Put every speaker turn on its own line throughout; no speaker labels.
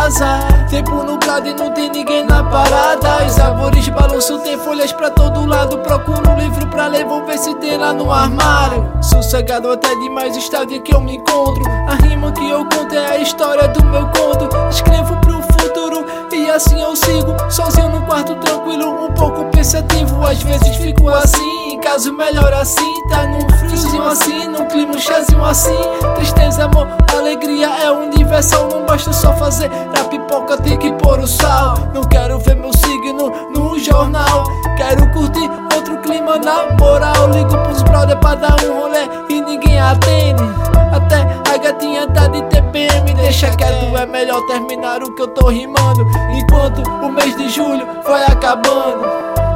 casa. Tempo nublado e não tem ninguém na parada. As árvores balançam, tem folhas pra todo lado. Procuro um livro pra ler, vou ver se tem lá no armário. Sossegado até demais está o dia que eu me encontro. A rima que eu conto é a história do meu conto. Escrevo pro futuro e assim eu sigo, sozinho no quarto tranquilo, um pouco pensativo. Às vezes fico assim, em caso melhor assim. Tá num friozinho assim, num clima, um chazinho assim. Tristeza, amor, alegria é universal. Não basta só fazer a pipoca, tem que pôr o sal. Não quero ver meu signo no jornal, quero curtir outro clima na moral. Ligo pros brother pra dar um rolê e ninguém atende. Até a gatinha tá de TPM. Deixa quieto, é melhor terminar o que eu tô rimando, enquanto o mês de julho vai acabando.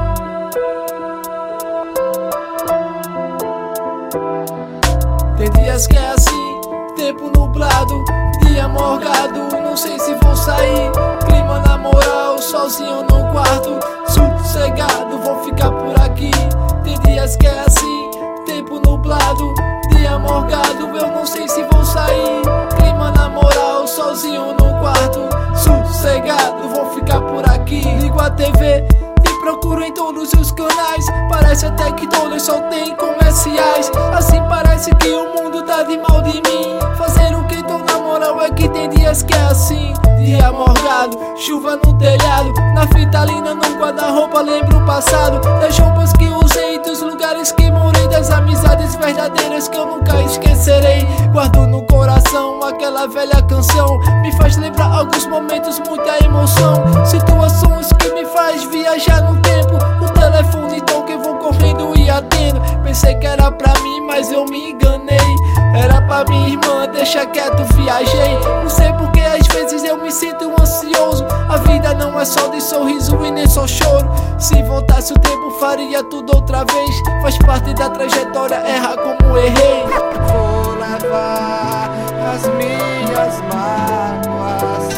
Tem dias que é assim, tempo nublado, dia morgado, não sei se vou sair. Clima na moral, sozinho no quarto, sossegado, vou ficar por aqui. Tem dias que é assim, tempo nublado, dia morgado, eu não sei se vou sair. Clima na moral, sozinho no quarto, sossegado, vou ficar por aqui. Ligo a TV e procuro em todos os canais. Parece até que todos só tem comerciais. Assim parece que o mundo tá de mal de mim. Fazer o que tô na moral é que tem dias que é assim. Dia morgado, chuva no telhado, na fitalina, no guarda-roupa lembro o passado. Das roupas que usei, dos lugares que morei, das amizades verdadeiras que eu nunca esquecerei. Guardo no coração aquela velha canção, me faz lembrar alguns momentos, muita emoção. Situações que me faz viajar no tempo. O telefone toca, eu vou correndo e atendo. Pensei que era pra mim, mas eu me enganei. Era pra minha irmã, deixa quieto, viajei. Não sei porque às vezes eu me sinto ansioso. A vida não é só de sorriso e nem só choro. Se voltasse o tempo faria tudo outra vez. Faz parte da trajetória, errar como errei.
Vou levar as minhas mágoas.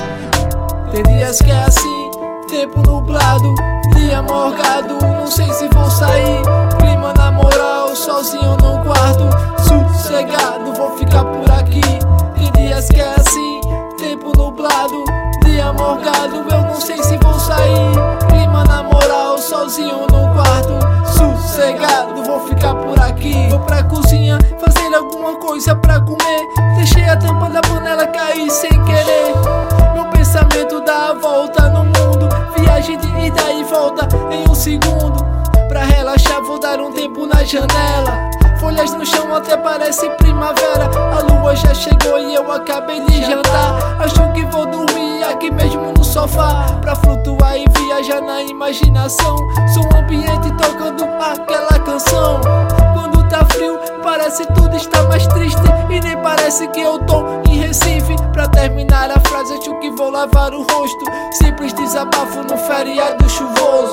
Tem dias que é assim, tempo nublado, dia morgado, não sei se vou sair. Clima na moral, sozinho no quarto, sossegado, vou ficar por aqui. Tem dias que é assim, tempo nublado, dia morgado, eu não sei se vou sair. Clima na moral, sozinho no quarto, sossegado, vou ficar por aqui. Vou pra cozinha fazer alguma coisa pra comer. Deixei a tampa da panela cair sem querer. Meu pensamento dá a volta no mundo, viagem de ida e volta em um segundo. Pra relaxar vou dar um tempo na janela. Folhas no chão até parece primavera. A lua já chegou e eu acabei de jantar. Acho que vou dormir aqui mesmo no sofá, pra flutuar e viajar na imaginação. Som ambiente tocando aquela canção. Quando tá frio parece tudo está mais triste, e nem parece que eu tô em Recife. Pra terminar a frase acho que vou lavar o rosto. Simples desabafo no feriado chuvoso.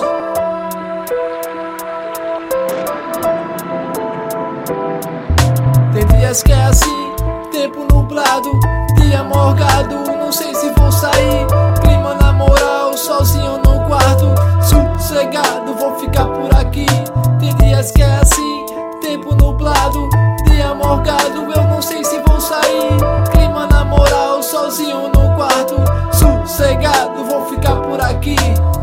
Tem dias que é assim, tempo nublado, dia morgado, não sei se vou sair. Clima na moral, sozinho no quarto, sossegado, vou ficar por aqui. Tem dias que é assim, tempo nublado, dia morgado, eu não sei se vou sair. Clima na moral, sozinho no quarto, sossegado, vou ficar por aqui.